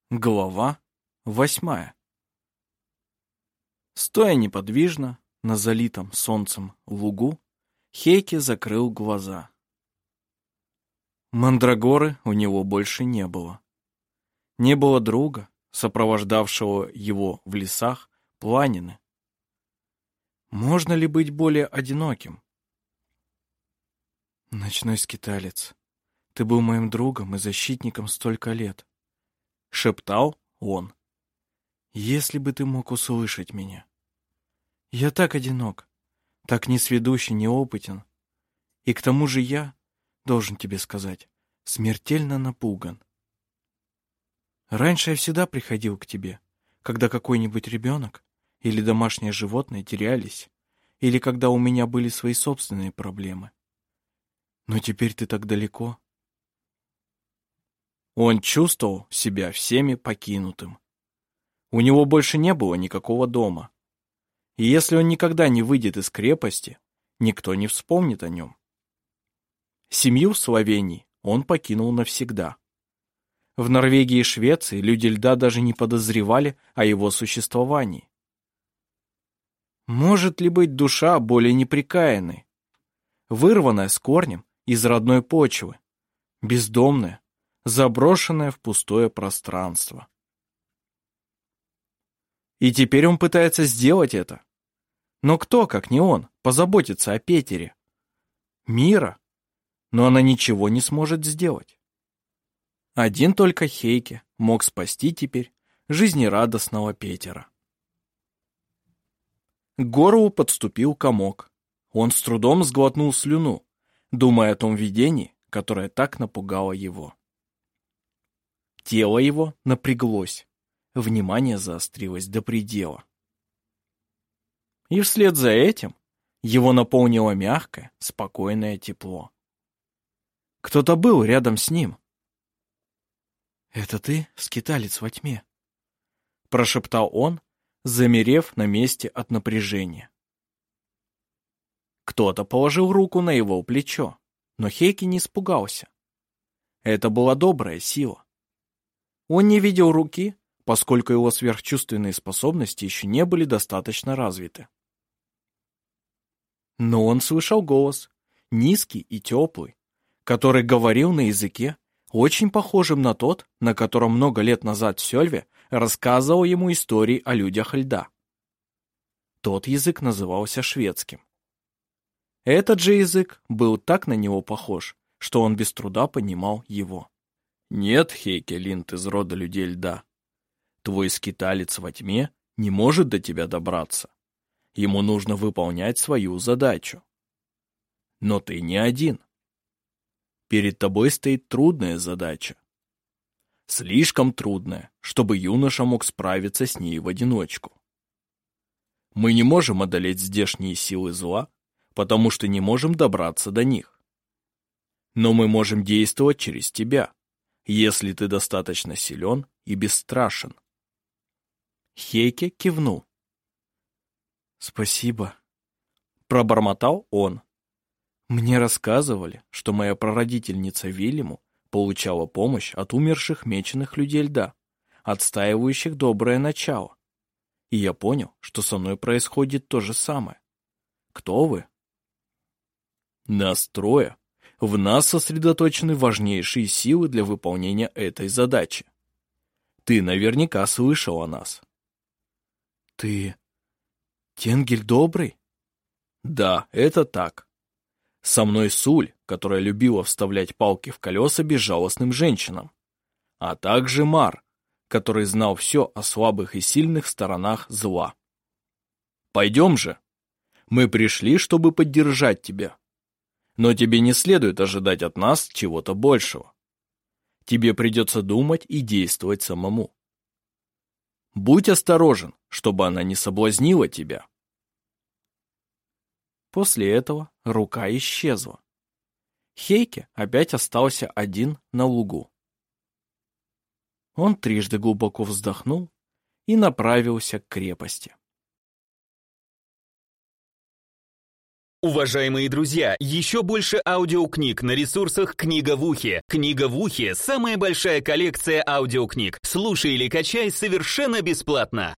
Глава 8. Стоя неподвижно на залитом солнцем лугу, Хейке закрыл глаза. Мандрагоры у него больше не было. Не было друга, сопровождавшего его в лесах планины. Можно ли быть более одиноким? Ночной скиталец, ты был моим другом и защитником столько лет. — шептал он. «Если бы ты мог услышать меня. Я так одинок, так несведущий, неопытен. И к тому же я, должен тебе сказать, смертельно напуган. Раньше я всегда приходил к тебе, когда какой-нибудь ребенок или домашнее животное терялись, или когда у меня были свои собственные проблемы. Но теперь ты так далеко». Он чувствовал себя всеми покинутым. У него больше не было никакого дома. И если он никогда не выйдет из крепости, никто не вспомнит о нем. Семью в Словении он покинул навсегда. В Норвегии и Швеции люди льда даже не подозревали о его существовании. Может ли быть душа более неприкаянной, вырванная с корнем из родной почвы, бездомная, заброшенное в пустое пространство? И теперь он пытается сделать это. Но кто, как не он, позаботится о Петере? Мира? Но она ничего не сможет сделать. Один только Хейке мог спасти теперь жизнерадостного Петера. К горлу подступил комок. Он с трудом сглотнул слюну, думая о том видении, которое так напугало его. Тело его напряглось, внимание заострилось до предела. И вслед за этим его наполнило мягкое, спокойное тепло. Кто-то был рядом с ним. «Это ты, скиталец во тьме?» — прошептал он, замерев на месте от напряжения. Кто-то положил руку на его плечо, но Хейке не испугался. Это была добрая сила. Он не видел руки, поскольку его сверхчувственные способности еще не были достаточно развиты. Но он слышал голос, низкий и теплый, который говорил на языке, очень похожем на тот, на котором много лет назад Сёльве рассказывал ему истории о людях льда. Тот язык назывался шведским. Этот же язык был так на него похож, что он без труда понимал его. «Нет, Хейке Линд из рода людей льда. Твой скиталец во тьме не может до тебя добраться. Ему нужно выполнять свою задачу. Но ты не один. Перед тобой стоит трудная задача. Слишком трудная, чтобы юноша мог справиться с ней в одиночку. Мы не можем одолеть здешние силы зла, потому что не можем добраться до них. Но мы можем действовать через тебя, если ты достаточно силен и бесстрашен». Хейке кивнул. «Спасибо», — пробормотал он. «Мне рассказывали, что моя прародительница Вильяму получала помощь от умерших меченых людей льда, отстаивающих доброе начало. И я понял, что со мной происходит то же самое. Кто вы?» «Нас трое. В нас сосредоточены важнейшие силы для выполнения этой задачи. Ты наверняка слышал о нас». «Ты Тенгель Добрый?» «Да, это так. Со мной Суль, которая любила вставлять палки в колеса безжалостным женщинам, а также Мар, который знал все о слабых и сильных сторонах зла. Пойдем же. Мы пришли, чтобы поддержать тебя. Но тебе не следует ожидать от нас чего-то большего. Тебе придется думать и действовать самому. Будь осторожен, чтобы она не соблазнила тебя». После этого рука исчезла. Хейке опять остался один на лугу. Он трижды глубоко вздохнул и направился к крепости. Уважаемые друзья, еще больше аудиокниг на ресурсах «Книга в ухе». «Книга в ухе» — самая большая коллекция аудиокниг. Слушай или качай совершенно бесплатно.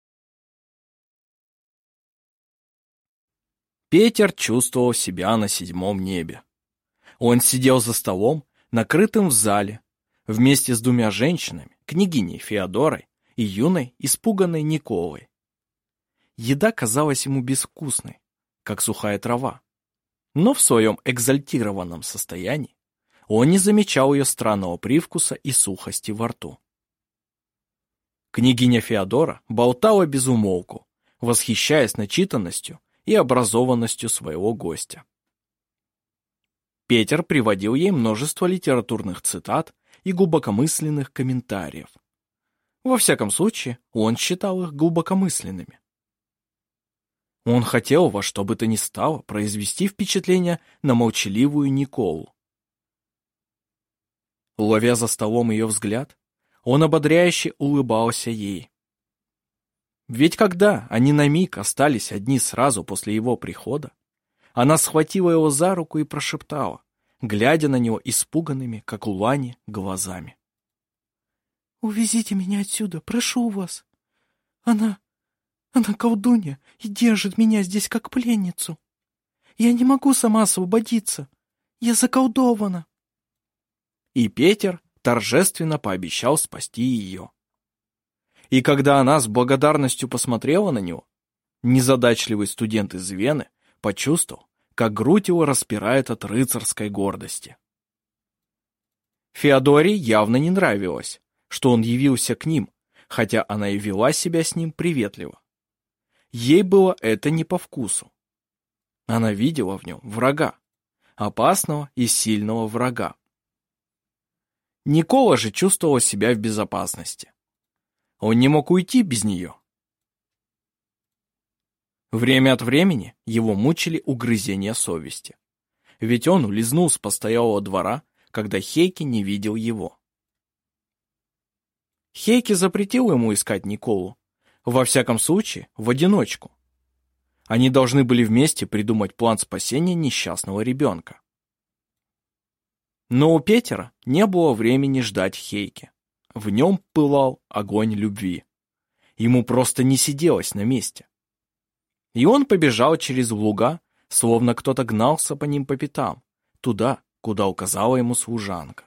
Петер чувствовал себя на 7-м небе. Он сидел за столом, накрытым в зале, вместе с 2 женщинами, княгиней Феодорой и юной, испуганной Николой. Еда казалась ему безвкусной, как сухая трава. Но в своем экзальтированном состоянии он не замечал ее странного привкуса и сухости во рту. Княгиня Феодора болтала без умолку, восхищаясь начитанностью и образованностью своего гостя. Петер приводил ей множество литературных цитат и глубокомысленных комментариев. Во всяком случае, он считал их глубокомысленными. Он хотел во что бы то ни стало произвести впечатление на молчаливую Николу. Ловя за столом ее взгляд, он ободряюще улыбался ей. Ведь когда они на миг остались одни сразу после его прихода, она схватила его за руку и прошептала, глядя на него испуганными, как у лани, глазами. «Увезите меня отсюда, прошу вас. Она колдунья и держит меня здесь как пленницу. Я не могу сама освободиться. Я заколдована». И Петер торжественно пообещал спасти ее. И когда она с благодарностью посмотрела на него, незадачливый студент из Вены почувствовал, как грудь его распирает от рыцарской гордости. Феодоре явно не нравилось, что он явился к ним, хотя она и вела себя с ним приветливо. Ей было это не по вкусу. Она видела в нем врага, опасного и сильного врага. Никола же чувствовал себя в безопасности. Он не мог уйти без нее. Время от времени его мучили угрызения совести. Ведь он улизнул с постоялого двора, когда Хейки не видел его. Хейки запретил ему искать Николу, во всяком случае, в одиночку. Они должны были вместе придумать план спасения несчастного ребенка. Но у Петера не было времени ждать Хейки. В нем пылал огонь любви. Ему просто не сиделось на месте. И он побежал через луга, словно кто-то гнался по ним по пятам, туда, куда указала ему служанка.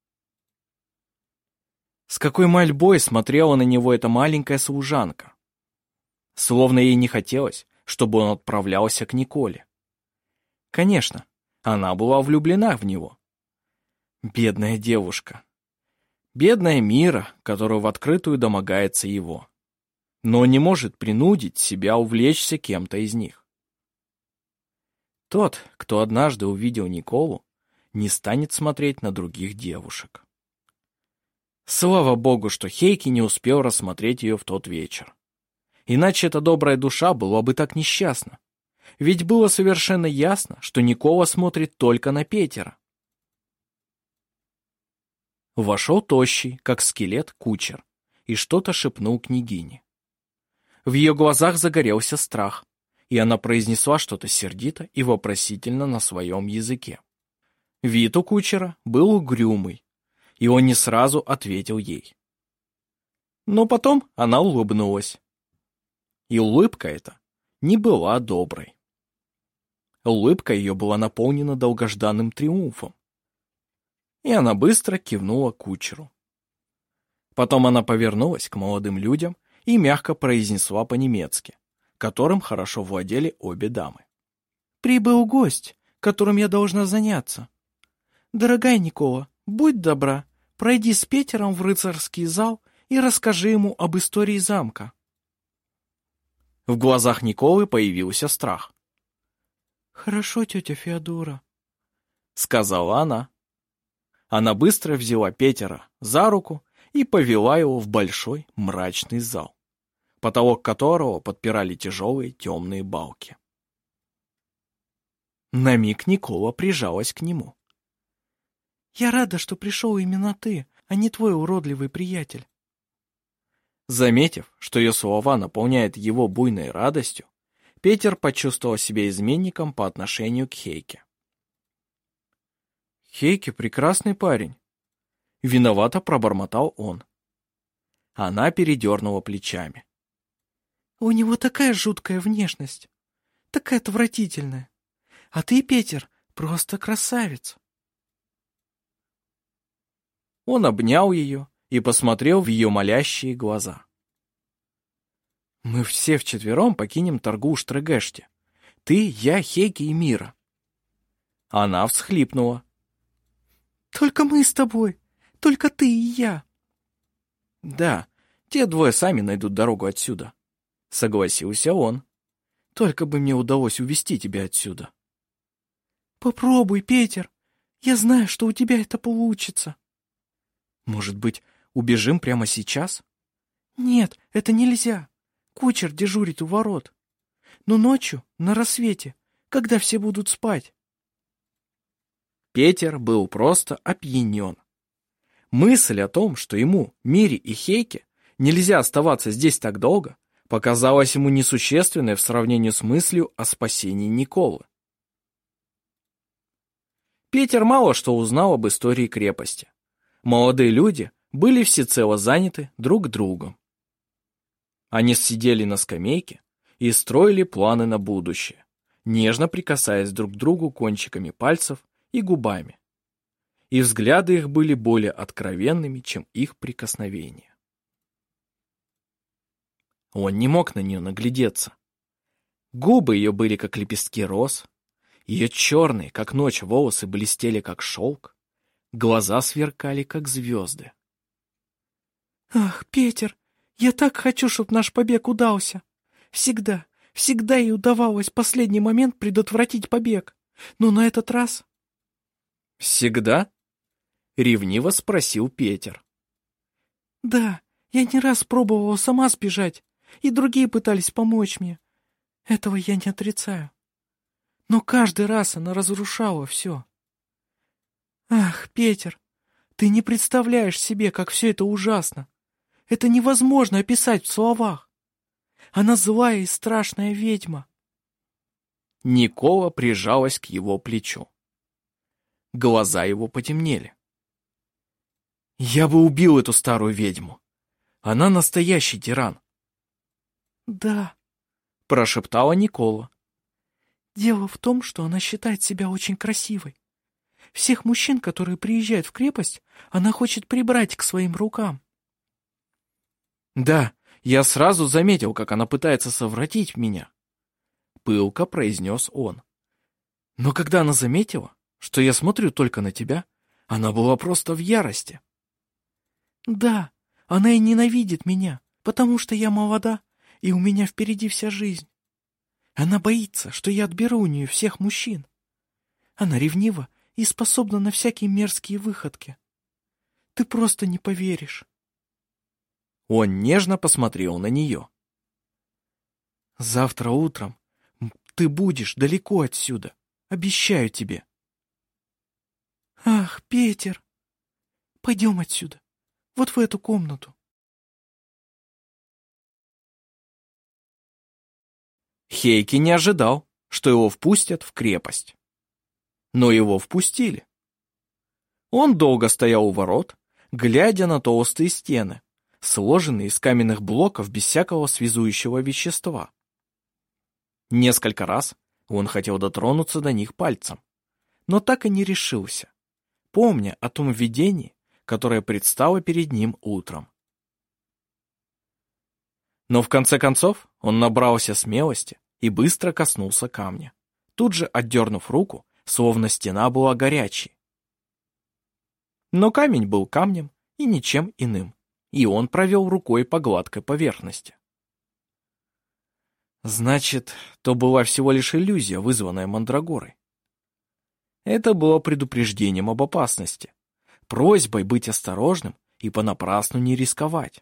С какой мольбой смотрела на него эта маленькая служанка. Словно ей не хотелось, чтобы он отправлялся к Николе. Конечно, она была влюблена в него. Бедная девушка. Бедная Мира, которая в открытую домогается его. Но не может принудить себя увлечься кем-то из них. Тот, кто однажды увидел Николу, не станет смотреть на других девушек. Слава богу, что Хейки не успел рассмотреть ее в тот вечер. Иначе эта добрая душа была бы так несчастна. Ведь было совершенно ясно, что Никола смотрит только на Петера. Вошел тощий, как скелет, кучер, и что-то шепнул княгине. В ее глазах загорелся страх, и она произнесла что-то сердито и вопросительно на своем языке. Вид у кучера был угрюмый, и он не сразу ответил ей. Но потом она улыбнулась. И улыбка эта не была доброй. Улыбка ее была наполнена долгожданным триумфом. И она быстро кивнула кучеру. Потом она повернулась к молодым людям и мягко произнесла по-немецки, которым хорошо владели обе дамы. «Прибыл гость, которым я должна заняться. Дорогая Никола, будь добра, пройди с Петером в рыцарский зал и расскажи ему об истории замка». В глазах Николы появился страх. «Хорошо, тетя Феодора», — сказала она. Она быстро взяла Петера за руку и повела его в большой мрачный зал, потолок которого подпирали тяжелые темные балки. На миг Никола прижалась к нему. «Я рада, что пришел именно ты, а не твой уродливый приятель». Заметив, что ее слова наполняют его буйной радостью, Петер почувствовал себя изменником по отношению к Хейке. «Хейке прекрасный парень», — виновато пробормотал он. Она передернула плечами. «У него такая жуткая внешность, такая отвратительная. А ты, Петер, просто красавец». Он обнял ее и посмотрел в ее молящие глаза. «Мы все вчетвером покинем торгу Штрегеште. Ты, я, Хейке и Мира». Она всхлипнула. «Только мы с тобой, только ты и я». «Да, те двое сами найдут дорогу отсюда», — согласился он. «Только бы мне удалось увести тебя отсюда». «Попробуй, Петер. Я знаю, что у тебя это получится». «Может быть, убежим прямо сейчас?» «Нет, это нельзя. Кучер дежурит у ворот. Но ночью, на рассвете, когда все будут спать». Петер был просто опьянен. Мысль о том, что ему, Мире и Хейке нельзя оставаться здесь так долго, показалась ему несущественной в сравнении с мыслью о спасении Николы. Петер мало что узнал об истории крепости. Молодые люди были всецело заняты друг другом. Они сидели на скамейке и строили планы на будущее, нежно прикасаясь друг к другу кончиками пальцев и губами. И взгляды их были более откровенными, чем их прикосновения. Он не мог на нее наглядеться. Губы ее были как лепестки роз, ее черные, как ночь, волосы блестели, как шелк, глаза сверкали, как звезды. «Ах, Петер, я так хочу, чтобы наш побег удался. Всегда, всегда ей удавалось в последний момент предотвратить побег. Но на этот раз...» «Всегда?» — ревниво спросил Петер. «Да, я не раз пробовала сама сбежать, и другие пытались помочь мне. Этого я не отрицаю. Но каждый раз она разрушала все. Ах, Петер, ты не представляешь себе, как все это ужасно. Это невозможно описать в словах. Она злая и страшная ведьма». Никола прижалась к его плечу. Глаза его потемнели. «Я бы убил эту старую ведьму. Она настоящий тиран». «Да», — прошептала Никола. «дело в том, что она считает себя очень красивой. Всех мужчин, которые приезжают в крепость, она хочет прибрать к своим рукам». «Да, я сразу заметил, как она пытается совратить меня», — пылко произнес он. «Но когда она заметила, что я смотрю только на тебя, она была просто в ярости». «Да, она и ненавидит меня, потому что я молода, и у меня впереди вся жизнь. Она боится, что я отберу у нее всех мужчин. Она ревнива и способна на всякие мерзкие выходки. Ты просто не поверишь». Он нежно посмотрел на нее. «Завтра утром ты будешь далеко отсюда, обещаю тебе». «Ах, Петер, пойдем отсюда, вот в эту комнату». Хейке не ожидал, что его впустят в крепость. Но его впустили. Он долго стоял у ворот, глядя на толстые стены, сложенные из каменных блоков без всякого связующего вещества. Несколько раз он хотел дотронуться до них пальцем, но так и не решился, помня о том видении, которое предстало перед ним утром. Но в конце концов он набрался смелости и быстро коснулся камня, тут же отдернув руку, словно стена была горячей. Но камень был камнем и ничем иным, и он провел рукой по гладкой поверхности. Значит, то была всего лишь иллюзия, вызванная мандрагорой. Это было предупреждением об опасности, просьбой быть осторожным и понапрасну не рисковать.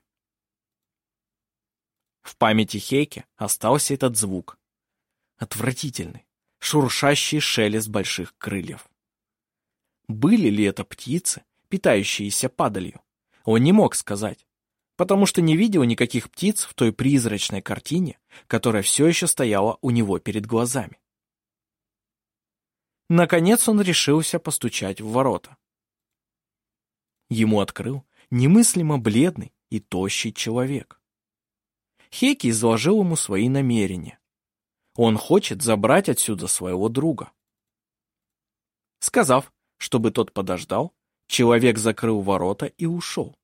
В памяти Хейке остался этот звук. Отвратительный, шуршащий шелест больших крыльев. Были ли это птицы, питающиеся падалью? Он не мог сказать. потому что не видел никаких птиц в той призрачной картине, которая все еще стояла у него перед глазами. Наконец он решился постучать в ворота. Ему открыл немыслимо бледный и тощий человек. Хейки изложил ему свои намерения. Он хочет забрать отсюда своего друга. Сказав, чтобы тот подождал, человек закрыл ворота и ушел.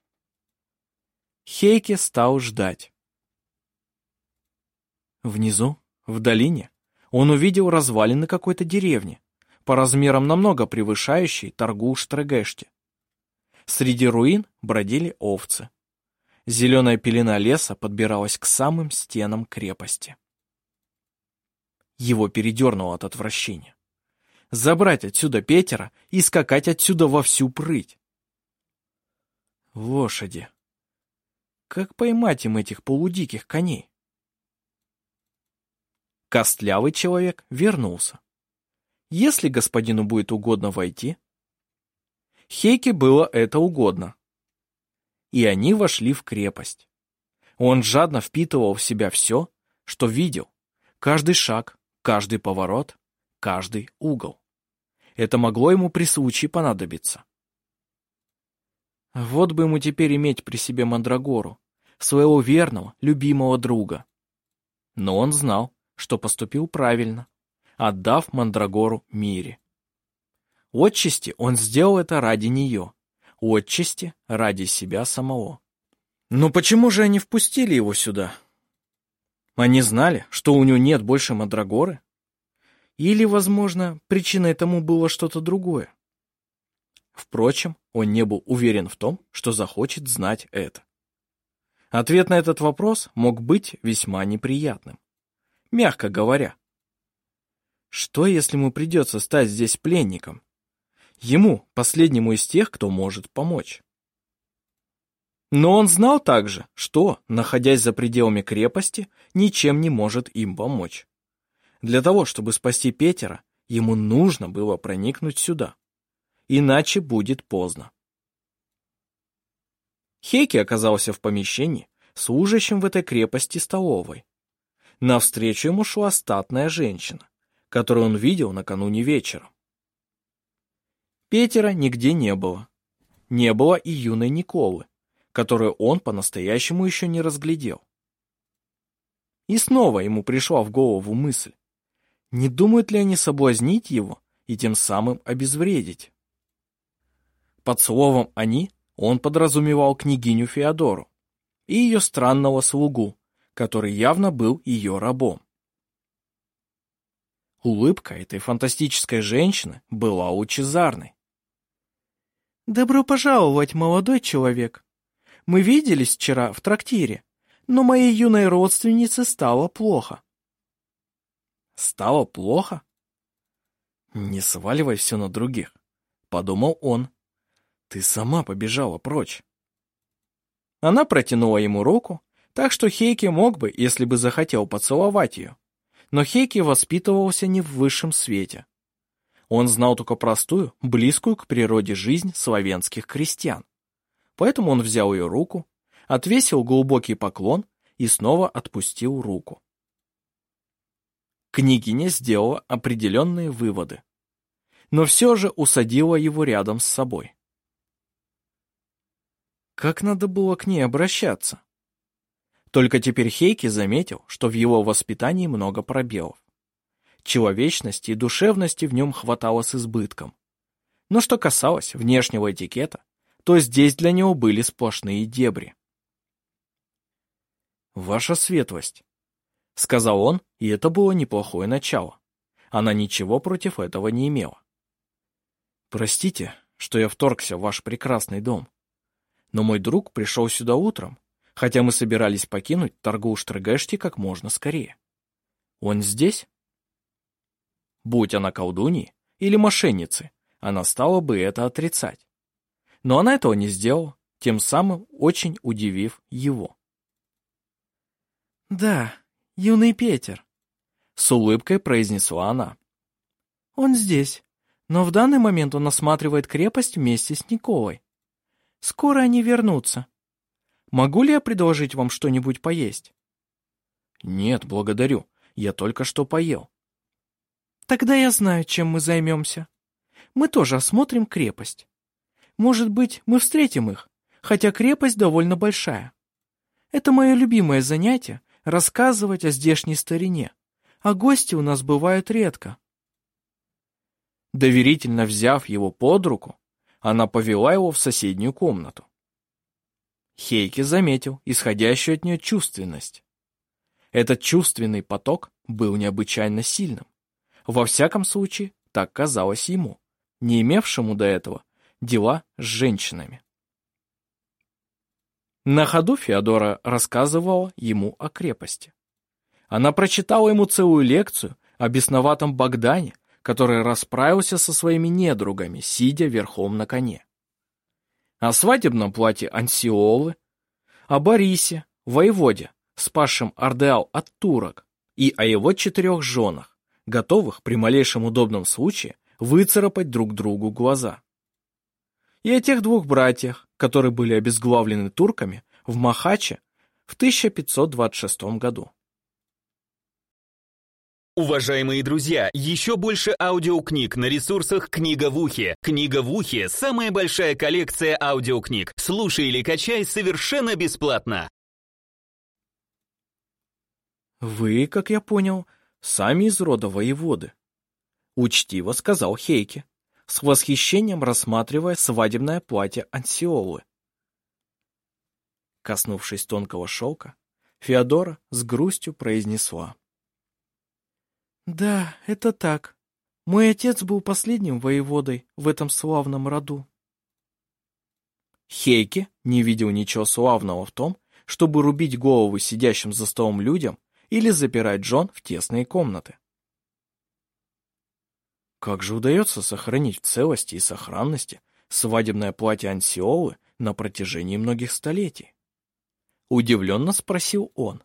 Хейки стал ждать. Внизу, в долине, он увидел развалины какой-то деревни, по размерам намного превышающей Таргуш-Трегешти. Среди руин бродили овцы. Зеленая пелена леса подбиралась к самым стенам крепости. Его передернуло от отвращения. Забрать отсюда Петера и скакать отсюда во всю прыть. Лошади. Как поймать им этих полудиких коней? Костлявый человек вернулся. Если господину будет угодно войти... Хейке было это угодно. И они вошли в крепость. Он жадно впитывал в себя все, что видел. Каждый шаг, каждый поворот, каждый угол. Это могло ему при случае понадобиться. Вот бы ему теперь иметь при себе Мандрагору, своего верного, любимого друга. Но он знал, что поступил правильно, отдав Мандрагору Мире. Отчасти он сделал это ради нее, отчасти ради себя самого. Но почему же они впустили его сюда? Они знали, что у него нет больше Мандрагоры? Или, возможно, причиной тому было что-то другое? Впрочем, он не был уверен в том, что захочет знать это. Ответ на этот вопрос мог быть весьма неприятным. Мягко говоря. Что, если ему придется стать здесь пленником? Ему, последнему из тех, кто может помочь. Но он знал также, что, находясь за пределами крепости, ничем не может им помочь. Для того, чтобы спасти Петера, ему нужно было проникнуть сюда. Иначе будет поздно. Хейки оказался в помещении, служащем в этой крепости столовой. Навстречу ему шла статная женщина, которую он видел накануне вечером. Петера нигде не было. Не было и юной Николы, которую он по-настоящему еще не разглядел. И снова ему пришла в голову мысль, не думают ли они соблазнить его и тем самым обезвредить? Под словом «они» он подразумевал княгиню Феодору и ее странного слугу, который явно был ее рабом. Улыбка этой фантастической женщины была лучезарной. «Добро пожаловать, молодой человек. Мы виделись вчера в трактире, но моей юной родственнице стало плохо». Стало плохо? Не сваливай все на других, подумал он. Ты сама побежала прочь. Она протянула ему руку, так что Хейки мог бы, если бы захотел, поцеловать ее. Но Хейки воспитывался не в высшем свете. Он знал только простую, близкую к природе жизнь славянских крестьян. Поэтому он взял ее руку, отвесил глубокий поклон и снова отпустил руку. Княгиня сделала определенные выводы, но все же усадила его рядом с собой. Как надо было к ней обращаться? Только теперь Хейки заметил, что в его воспитании много пробелов. Человечности и душевности в нем хватало с избытком. Но что касалось внешнего этикета, то здесь для него были сплошные дебри. «Ваша светлость», — сказал он, и это было неплохое начало. Она ничего против этого не имела. «Простите, что я вторгся в ваш прекрасный дом. Но мой друг пришел сюда утром, хотя мы собирались покинуть Таргуш-Трегешти как можно скорее. Он здесь?» Будь она колдуньей или мошенницей, она стала бы это отрицать. Но она этого не сделала, тем самым очень удивив его. «Да, юный Петер», — с улыбкой произнесла она. «Он здесь, но в данный момент он осматривает крепость вместе с Николой. Скоро они вернутся. Могу ли я предложить вам что-нибудь поесть? Нет, благодарю. Я только что поел. Тогда я знаю, чем мы займемся. Мы тоже осмотрим крепость. Может быть, мы встретим их, хотя крепость довольно большая. Это мое любимое занятие — рассказывать о здешней старине, а гости у нас бывают редко. Доверительно взяв его под руку, она повела его в соседнюю комнату. Хейки заметил исходящую от нее чувственность. Этот чувственный поток был необычайно сильным. Во всяком случае, так казалось ему, не имевшему до этого дела с женщинами. На ходу Феодора рассказывала ему о крепости. Она прочитала ему целую лекцию о бесноватом Богдане, который расправился со своими недругами, сидя верхом на коне. О свадебном платье Ансиолы, о Борисе, воеводе, спасшем Ордеал от турок, и о его 4 женах, готовых при малейшем удобном случае выцарапать друг другу глаза. И о тех 2 братьях, которые были обезглавлены турками в Махаче в 1526 году. Уважаемые друзья, еще больше аудиокниг на ресурсах «Книга в ухе». «Книга в ухе» — самая большая коллекция аудиокниг. Слушай или качай совершенно бесплатно. «Вы, как я понял, сами из рода воеводы», — учтиво сказал Хейки, с восхищением рассматривая свадебное платье Ансиолы. Коснувшись тонкого шелка, Феодора с грустью произнесла: Да, это так. Мой отец был последним воеводой в этом славном роду. Хейки не видел ничего славного в том, чтобы рубить головы сидящим за столом людям или запирать жен в тесные комнаты. Как же удается сохранить в целости и сохранности свадебное платье Ансиолы на протяжении многих столетий? Удивленно спросил он.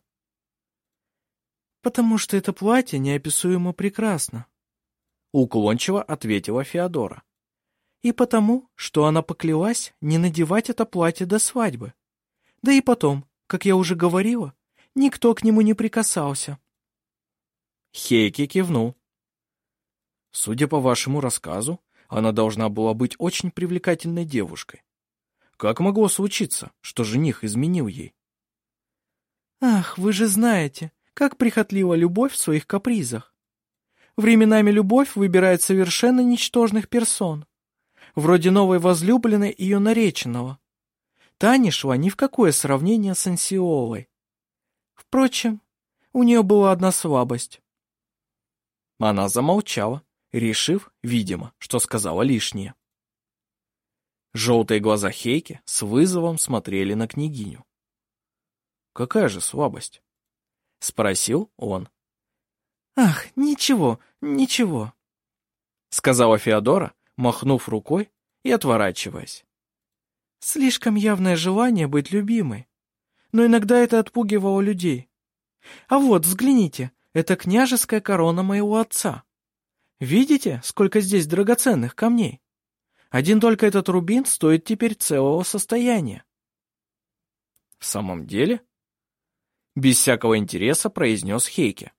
Потому что это платье неописуемо прекрасно. Уклончиво ответила Феодора. И потому, что она поклялась не надевать это платье до свадьбы. Да и потом, как я уже говорила, никто к нему не прикасался. Хейки кивнул. Судя по вашему рассказу, она должна была быть очень привлекательной девушкой. Как могло случиться, что жених изменил ей? Ах, вы же знаете, как прихотлива любовь в своих капризах. Временами любовь выбирает совершенно ничтожных персон, вроде новой возлюбленной ее нареченного. Та не шла ни в какое сравнение с Ансиолой. Впрочем, у нее была одна слабость. Она замолчала, решив, видимо, что сказала лишнее. Желтые глаза Хейки с вызовом смотрели на княгиню. «Какая же слабость?» — спросил он. «Ах, ничего, ничего», — сказала Феодора, махнув рукой и отворачиваясь. «Слишком явное желание быть любимой. Но иногда это отпугивало людей. А вот, взгляните, это княжеская корона моего отца. Видите, сколько здесь драгоценных камней? Один только этот рубин стоит теперь целого состояния». «В самом деле?» — без всякого интереса произнес Хейки.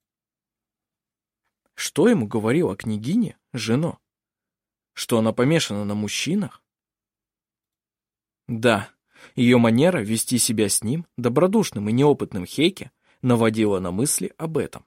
Что ему говорила княгиня, жена? Что она помешана на мужчинах? Да, ее манера вести себя с ним, добродушным и неопытным Хейки, наводила на мысли об этом.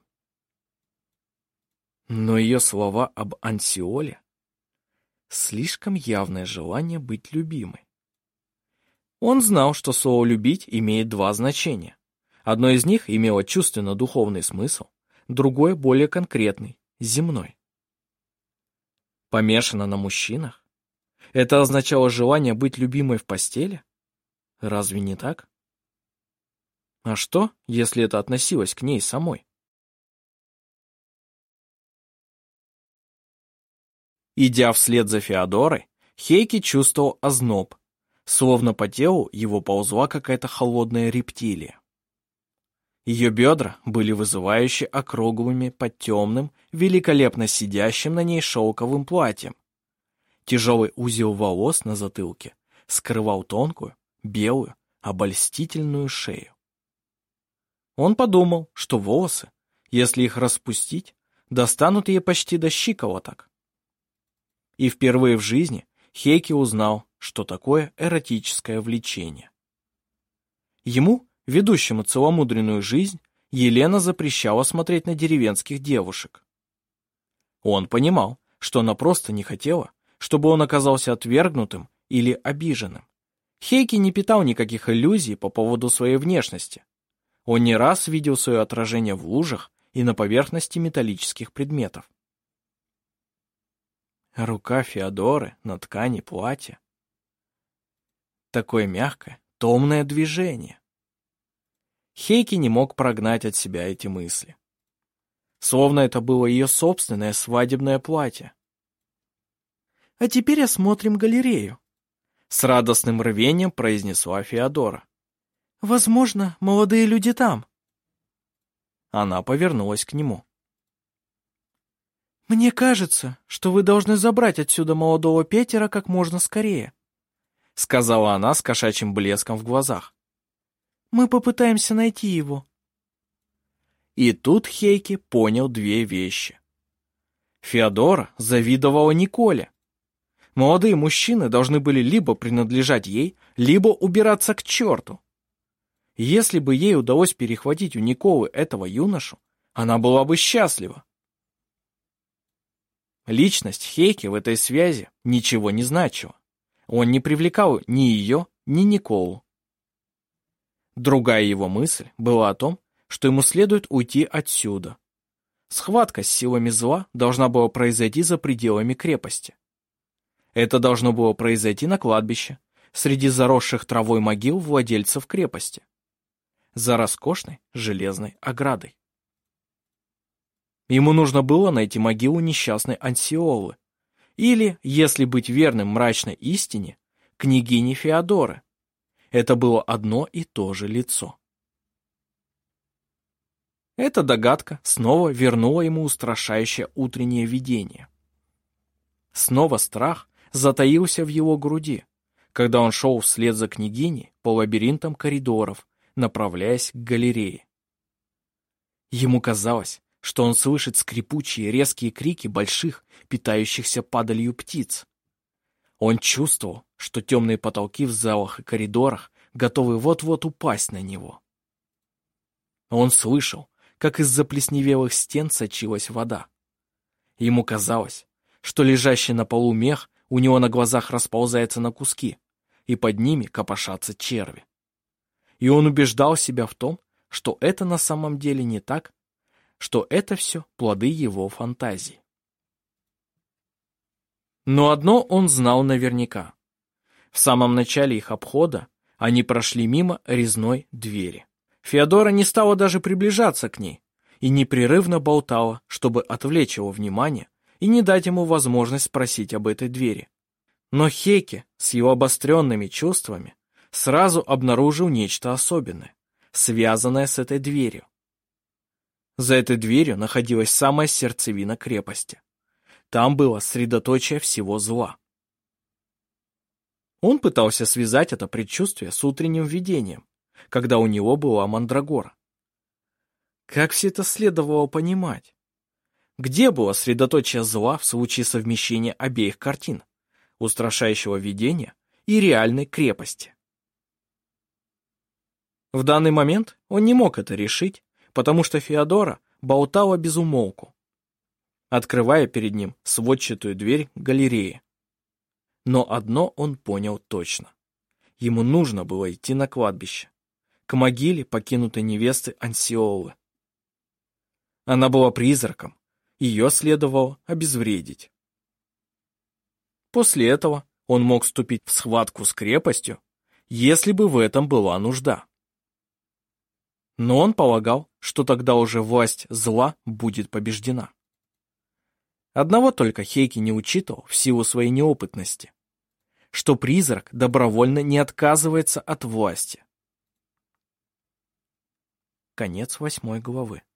Но ее слова об Ансиоле — слишком явное желание быть любимой. Он знал, что слово «любить» имеет 2 значения. Одно из них имело чувственно-духовный смысл, другое более конкретный, земной. Помешана на мужчинах? Это означало желание быть любимой в постели? Разве не так? А что, если это относилось к ней самой? Идя вслед за Феодорой, Хейки чувствовал озноб, словно по телу его ползла какая-то холодная рептилия. Ее бедра были вызывающе округлыми под темным, великолепно сидящим на ней шелковым платьем. Тяжелый узел волос на затылке скрывал тонкую, белую, обольстительную шею. Он подумал, что волосы, если их распустить, достанут ей почти до щиколоток. И впервые в жизни Хейки узнал, что такое эротическое влечение. Ему, ведущему целомудренную жизнь, Елена запрещала смотреть на деревенских девушек. Он понимал, что она просто не хотела, чтобы он оказался отвергнутым или обиженным. Хейки не питал никаких иллюзий по поводу своей внешности. Он не раз видел свое отражение в лужах и на поверхности металлических предметов. Рука Феодоры на ткани платья. Такое мягкое, томное движение. Хейки не мог прогнать от себя эти мысли. Словно это было ее собственное свадебное платье. «А теперь осмотрим галерею», — с радостным рвением произнесла Феодора. «Возможно, молодые люди там». Она повернулась к нему. «Мне кажется, что вы должны забрать отсюда молодого Петера как можно скорее», — сказала она с кошачьим блеском в глазах. «Мы попытаемся найти его». И тут Хейки понял две вещи. Феодора завидовала Николе. Молодые мужчины должны были либо принадлежать ей, либо убираться к черту. Если бы ей удалось перехватить у Николы этого юношу, она была бы счастлива. Личность Хейки в этой связи ничего не значила. Он не привлекал ни ее, ни Николу. Другая его мысль была о том, что ему следует уйти отсюда. Схватка с силами зла должна была произойти за пределами крепости. Это должно было произойти на кладбище, среди заросших травой могил владельцев крепости, за роскошной железной оградой. Ему нужно было найти могилу несчастной Ансиолы, или, если быть верным мрачной истине, княгини Феодоры. Это было одно и то же лицо. Эта догадка снова вернула ему устрашающее утреннее видение. Снова страх затаился в его груди, когда он шел вслед за княгиней по лабиринтам коридоров, направляясь к галерее. Ему казалось, что он слышит скрипучие резкие крики больших, питающихся падалью птиц. Он чувствовал, что темные потолки в залах и коридорах готовы вот-вот упасть на него. Он слышал, как из заплесневелых стен сочилась вода. Ему казалось, что лежащий на полу мех у него на глазах расползается на куски, и под ними копошатся черви. И он убеждал себя в том, что это на самом деле не так, что это все плоды его фантазии. Но одно он знал наверняка. В самом начале их обхода они прошли мимо резной двери. Феодора не стала даже приближаться к ней и непрерывно болтала, чтобы отвлечь его внимание и не дать ему возможность спросить об этой двери. Но Хейки с его обостренными чувствами сразу обнаружил нечто особенное, связанное с этой дверью. За этой дверью находилась самая сердцевина крепости. Там было средоточие всего зла. Он пытался связать это предчувствие с утренним видением, когда у него была мандрагора. Как все это следовало понимать? Где было средоточие зла в случае совмещения обеих картин, устрашающего видения и реальной крепости? В данный момент он не мог это решить, потому что Феодора болтала без умолку, открывая перед ним сводчатую дверь галереи. Но одно он понял точно. Ему нужно было идти на кладбище, к могиле покинутой невесты Ансиолы. Она была призраком, ее следовало обезвредить. После этого он мог вступить в схватку с крепостью, если бы в этом была нужда. Но он полагал, что тогда уже власть зла будет побеждена. Одного только Хейки не учитывал в силу своей неопытности, что призрак добровольно не отказывается от власти. Конец 8 главы.